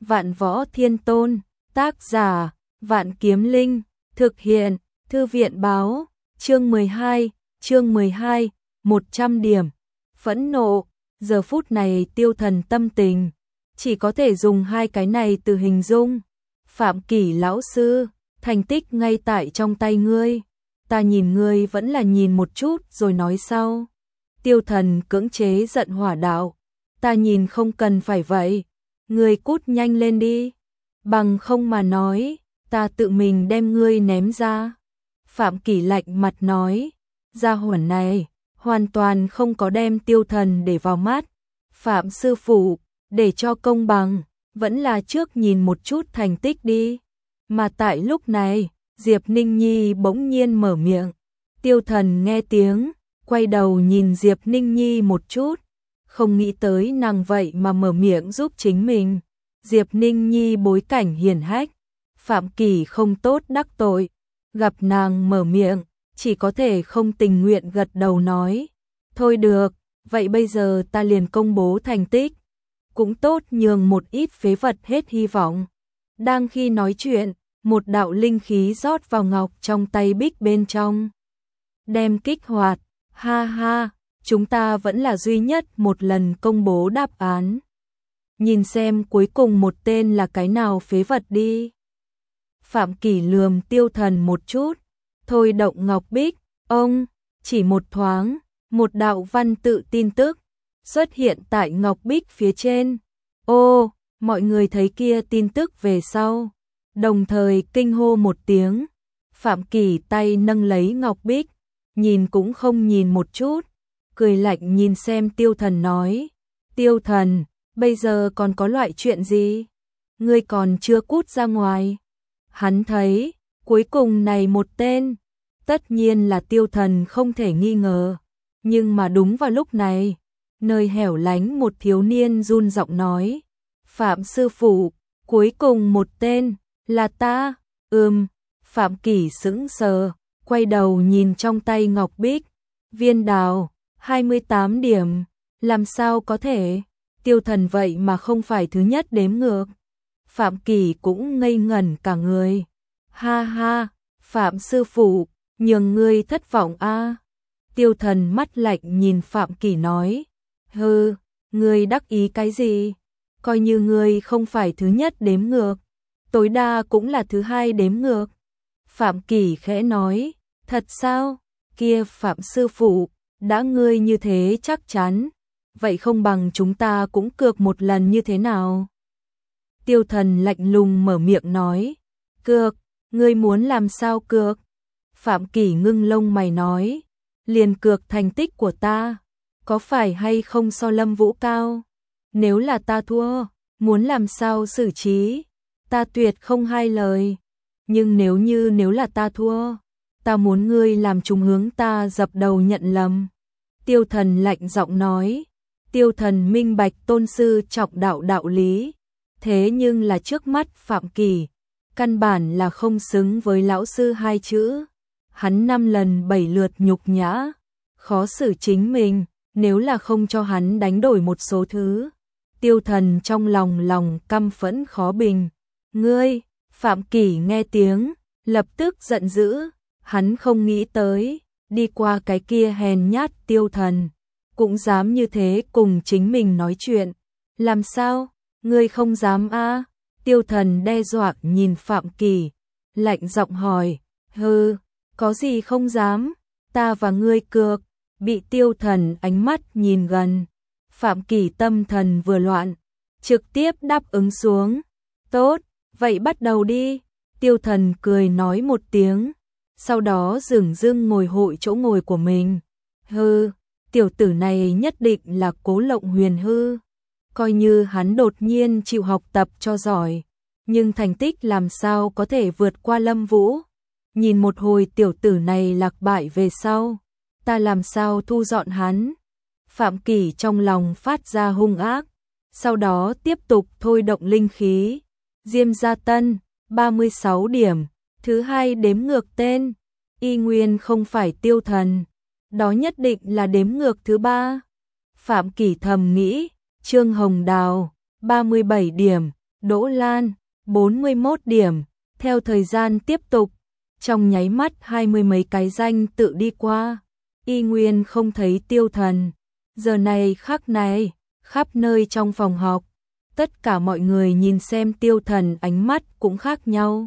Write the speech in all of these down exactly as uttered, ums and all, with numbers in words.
Vạn Võ Thiên Tôn, tác giả, Vạn Kiếm Linh, thực hiện, Thư viện báo, chương mười hai, chương mười hai, một trăm điểm, phẫn nộ, giờ phút này Tiêu Thần tâm tình, chỉ có thể dùng hai cái này từ hình dung. Phạm Kỷ lão sư, thành tích ngay tại trong tay ngươi, ta nhìn ngươi vẫn là nhìn một chút rồi nói sau. Tiêu Thần cưỡng chế giận hỏa đạo, ta nhìn không cần phải vậy, ngươi cút nhanh lên đi, bằng không mà nói, ta tự mình đem ngươi ném ra. Phạm Kỷ lạnh mặt nói, gia hỏa này, hoàn toàn không có đem Tiêu Thần để vào mắt. Phạm sư phụ, để cho công bằng, vẫn là trước nhìn một chút thành tích đi. Mà tại lúc này, Diệp Ninh Nhi bỗng nhiên mở miệng. Tiêu Thần nghe tiếng, quay đầu nhìn Diệp Ninh Nhi một chút, không nghĩ tới nàng vậy mà mở miệng giúp chính mình. Diệp Ninh Nhi bối cảnh hiển hách, Phạm Kỷ không tốt đắc tội, gặp nàng mở miệng, chỉ có thể không tình nguyện gật đầu nói, thôi được, vậy bây giờ ta liền công bố thành tích, cũng tốt nhường một ít phế vật hết hy vọng. Đang khi nói chuyện, một đạo linh khí rót vào ngọc trong tay Bích bên trong, đem kích hoạt, ha ha, chúng ta vẫn là duy nhất một lần công bố đáp án. Nhìn xem cuối cùng một tên là cái nào phế vật đi. Phạm Kỷ lườm Tiêu Thần một chút, thôi động ngọc bích, ông, chỉ một thoáng, một đạo văn tự tin tức xuất hiện tại ngọc bích phía trên. Ô, mọi người thấy kia tin tức về sau, đồng thời kinh hô một tiếng. Phạm Kỷ tay nâng lấy ngọc bích, nhìn cũng không nhìn một chút, cười lạnh nhìn xem Tiêu Thần nói, Tiêu Thần, bây giờ còn có loại chuyện gì? Ngươi còn chưa cút ra ngoài. Hắn thấy, cuối cùng này một tên, tất nhiên là Tiêu Thần không thể nghi ngờ. Nhưng mà đúng vào lúc này, nơi hẻo lánh một thiếu niên run giọng nói, Phạm sư phụ, cuối cùng một tên, là ta, ừm, Phạm Kỷ sững sờ, quay đầu nhìn trong tay ngọc bích, viên đào, hai mươi tám điểm, làm sao có thể, Tiêu Thần vậy mà không phải thứ nhất đếm ngược. Phạm Kỷ cũng ngây ngẩn cả người, ha ha, Phạm sư phụ, nhường ngươi thất vọng a. Tiêu Thần mắt lạnh nhìn Phạm Kỷ nói, hừ, ngươi đắc ý cái gì, coi như ngươi không phải thứ nhất đếm ngược, tối đa cũng là thứ hai đếm ngược. Phạm Kỷ khẽ nói, thật sao, kia Phạm sư phụ, đã ngươi như thế chắc chắn, vậy không bằng chúng ta cũng cược một lần như thế nào? Tiêu Thần lạnh lùng mở miệng nói, cược, ngươi muốn làm sao cược? Phạm Kỷ ngưng lông mày nói, liền cược thành tích của ta, có phải hay không so Lâm Vũ cao? Nếu là ta thua, muốn làm sao xử trí? Ta tuyệt không hai lời. Nhưng nếu như nếu là ta thua, ta muốn ngươi làm trùng hướng ta dập đầu nhận lầm. Tiêu Thần lạnh giọng nói, Tiêu Thần minh bạch tôn sư trọng đạo đạo lý, thế nhưng là trước mắt Phạm Kỷ, căn bản là không xứng với lão sư hai chữ. Hắn năm lần bảy lượt nhục nhã, khó xử chính mình, nếu là không cho hắn đánh đổi một số thứ. Tiêu Thần trong lòng lòng căm phẫn khó bình. Ngươi, Phạm Kỷ nghe tiếng, lập tức giận dữ, hắn không nghĩ tới, đi qua cái kia hèn nhát Tiêu Thần, cũng dám như thế cùng chính mình nói chuyện. Làm sao, ngươi không dám a? À? Tiêu Thần đe dọa nhìn Phạm Kỷ, lạnh giọng hỏi, hừ, có gì không dám, ta và ngươi cược. Bị Tiêu Thần ánh mắt nhìn gần, Phạm Kỷ tâm thần vừa loạn, trực tiếp đáp ứng xuống. Tốt, vậy bắt đầu đi. Tiêu Thần cười nói một tiếng, sau đó dửng dưng ngồi hội chỗ ngồi của mình. Hừ, tiểu tử này nhất định là Cố Lộng Huyền hư. Coi như hắn đột nhiên chịu học tập cho giỏi, nhưng thành tích làm sao có thể vượt qua Lâm Vũ. Nhìn một hồi tiểu tử này lạc bại về sau, ta làm sao thu dọn hắn? Phạm Kỷ trong lòng phát ra hung ác, sau đó tiếp tục thôi động linh khí. Diêm Gia Tân, ba mươi sáu điểm, thứ hai đếm ngược tên, y nguyên không phải Tiêu Thần, đó nhất định là đếm ngược thứ ba. Phạm Kỷ thầm nghĩ, Trương Hồng Đào, ba mươi bảy điểm, Đỗ Lan, bốn mươi mốt điểm. Theo thời gian tiếp tục, trong nháy mắt hai mươi mấy cái danh tự đi qua, y nguyên không thấy Tiêu Thần. Giờ này khắc này, khắp nơi trong phòng học, tất cả mọi người nhìn xem Tiêu Thần ánh mắt cũng khác nhau.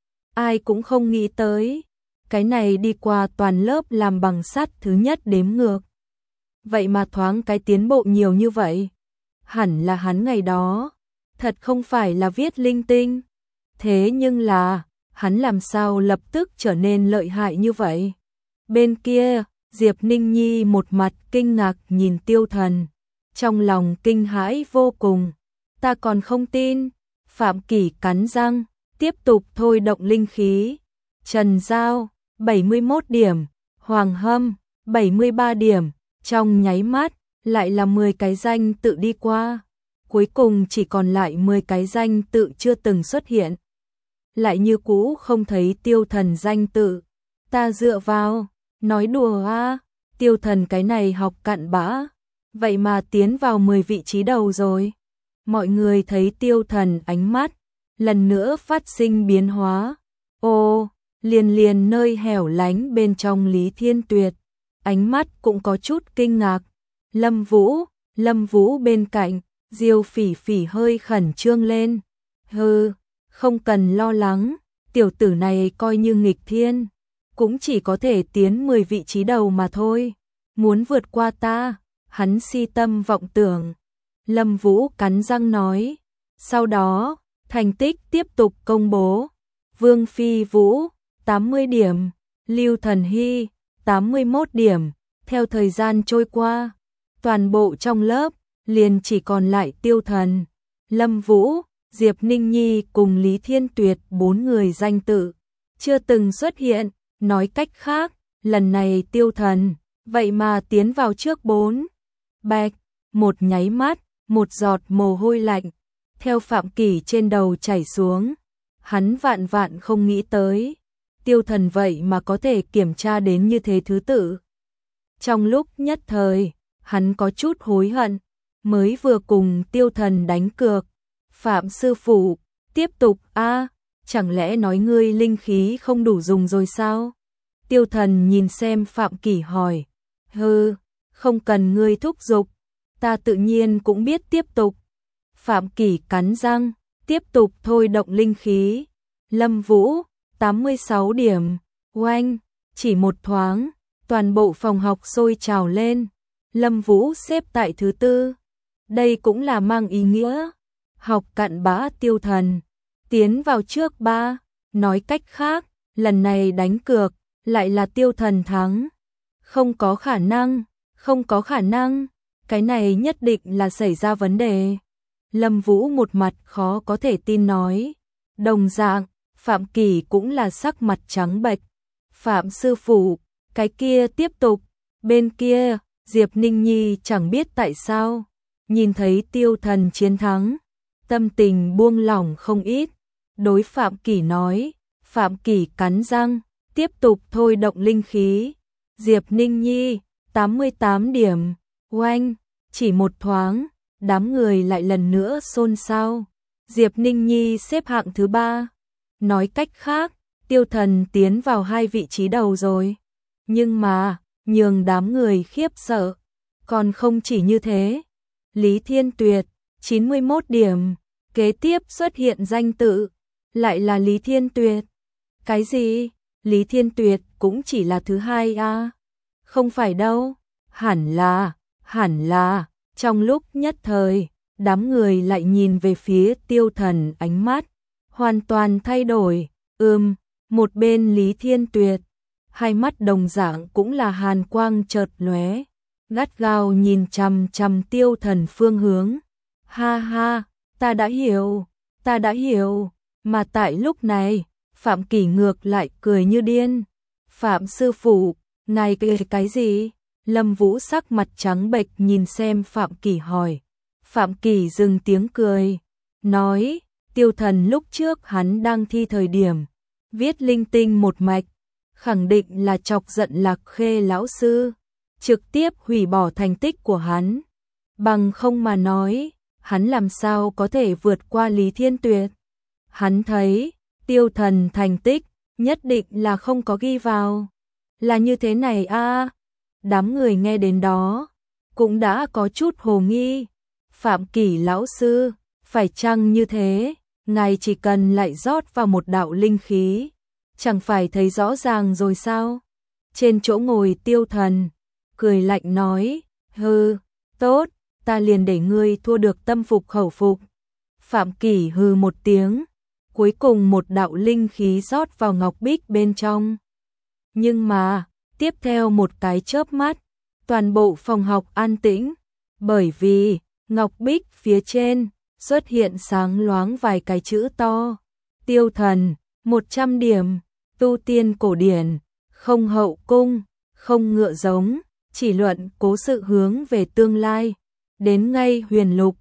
Ai cũng không nghĩ tới, cái này đi qua toàn lớp làm bằng sắt thứ nhất đếm ngược. Vậy mà thoáng cái tiến bộ nhiều như vậy. Hẳn là hắn ngày đó, thật không phải là viết linh tinh. Thế nhưng là, hắn làm sao lập tức trở nên lợi hại như vậy? Bên kia, Diệp Ninh Nhi một mặt kinh ngạc nhìn Tiêu Thần, trong lòng kinh hãi vô cùng. Ta còn không tin. Phạm Kỷ cắn răng, tiếp tục thôi động linh khí. Trần Giao, bảy mươi mốt điểm. Hoàng Hâm, bảy mươi ba điểm. Trong nháy mắt, lại là mười cái danh tự đi qua. Cuối cùng chỉ còn lại mười cái danh tự chưa từng xuất hiện. Lại như cũ không thấy Tiêu Thần danh tự. Ta dựa vào, nói đùa à, Tiêu Thần cái này học cặn bã. Vậy mà tiến vào mười vị trí đầu rồi. Mọi người thấy Tiêu Thần ánh mắt, lần nữa phát sinh biến hóa. Ô, liền liền nơi hẻo lánh bên trong Lý Thiên Tuyệt. Ánh mắt cũng có chút kinh ngạc. Lâm Vũ, Lâm Vũ bên cạnh, Diêu Phỉ Phỉ hơi khẩn trương lên. Hừ, không cần lo lắng, tiểu tử này coi như nghịch thiên, cũng chỉ có thể tiến mười vị trí đầu mà thôi. Muốn vượt qua ta, hắn si tâm vọng tưởng. Lâm Vũ cắn răng nói. Sau đó, thành tích tiếp tục công bố. Vương Phi Vũ, tám mươi điểm. Lưu Thần Hy, tám mươi mốt điểm. Theo thời gian trôi qua, toàn bộ trong lớp, liền chỉ còn lại Tiêu Thần, Lâm Vũ, Diệp Ninh Nhi cùng Lý Thiên Tuyệt bốn người danh tự. Chưa từng xuất hiện, nói cách khác, lần này Tiêu Thần, vậy mà tiến vào trước bốn. Bạch, một nháy mắt, một giọt mồ hôi lạnh, theo Phạm Kỷ trên đầu chảy xuống. Hắn vạn vạn không nghĩ tới, Tiêu Thần vậy mà có thể kiểm tra đến như thế thứ tự. Trong lúc nhất thời, hắn có chút hối hận, mới vừa cùng Tiêu Thần đánh cược. Phạm sư phụ, tiếp tục a, chẳng lẽ nói ngươi linh khí không đủ dùng rồi sao? Tiêu Thần nhìn xem Phạm Kỷ hỏi. Hừ, không cần ngươi thúc giục, ta tự nhiên cũng biết tiếp tục. Phạm Kỷ cắn răng, tiếp tục thôi động linh khí. Lâm Vũ, tám mươi sáu điểm. Oanh, chỉ một thoáng, toàn bộ phòng học sôi trào lên. Lâm Vũ xếp tại thứ tư. Đây cũng là mang ý nghĩa học cặn bã Tiêu Thần tiến vào trước ba. Nói cách khác, lần này đánh cược lại là Tiêu Thần thắng. Không có khả năng, không có khả năng, cái này nhất định là xảy ra vấn đề. Lâm Vũ một mặt khó có thể tin nói. Đồng dạng, Phạm Kỷ cũng là sắc mặt trắng bệch. Phạm sư phụ, cái kia tiếp tục. Bên kia, Diệp Ninh Nhi chẳng biết tại sao, nhìn thấy Tiêu Thần chiến thắng, tâm tình buông lỏng không ít. Đối Phạm Kỷ nói. Phạm Kỷ cắn răng, tiếp tục thôi động linh khí. Diệp Ninh Nhi, tám mươi tám điểm. Oanh, chỉ một thoáng, đám người lại lần nữa xôn xao. Diệp Ninh Nhi xếp hạng thứ ba. Nói cách khác, Tiêu Thần tiến vào hai vị trí đầu rồi. Nhưng mà, nhường đám người khiếp sợ, còn không chỉ như thế. Lý Thiên Tuyệt, chín mươi mốt điểm. Kế tiếp xuất hiện danh tự, lại là Lý Thiên Tuyệt. Cái gì? Lý Thiên Tuyệt cũng chỉ là thứ hai à? Không phải đâu. Hẳn là, hẳn là. Trong lúc nhất thời, đám người lại nhìn về phía Tiêu Thần, ánh mắt hoàn toàn thay đổi. Ừm, một bên Lý Thiên Tuyệt, hai mắt đồng dạng cũng là hàn quang chợt lóe, gắt gao nhìn chằm chằm Tiêu Thần phương hướng. Ha ha, ta đã hiểu, ta đã hiểu. Mà tại lúc này, Phạm Kỷ ngược lại cười như điên. Phạm sư phụ, ngài kể cái gì? Lâm Vũ sắc mặt trắng bệch nhìn xem Phạm Kỷ hỏi. Phạm Kỷ dừng tiếng cười, nói, Tiêu Thần lúc trước hắn đang thi thời điểm, viết linh tinh một mạch, khẳng định là chọc giận Lạc Khê lão sư, trực tiếp hủy bỏ thành tích của hắn. Bằng không mà nói, hắn làm sao có thể vượt qua Lý Thiên Tuyệt. Hắn thấy, Tiêu Thần thành tích, nhất định là không có ghi vào. Là như thế này a. Đám người nghe đến đó, cũng đã có chút hồ nghi. Phạm Kỷ lão sư, phải chăng như thế, ngài chỉ cần lại rót vào một đạo linh khí, chẳng phải thấy rõ ràng rồi sao? Trên chỗ ngồi Tiêu Thần, cười lạnh nói, hừ, tốt, ta liền để ngươi thua được tâm phục khẩu phục. Phạm Kỷ hừ một tiếng, cuối cùng một đạo linh khí rót vào ngọc bích bên trong. Nhưng mà, tiếp theo một cái chớp mắt, toàn bộ phòng học an tĩnh, bởi vì ngọc bích phía trên xuất hiện sáng loáng vài cái chữ to. Tiêu Thần, một trăm điểm, tu tiên cổ điển, không hậu cung, không ngựa giống, chỉ luận cố sự hướng về tương lai, đến ngay huyền lục,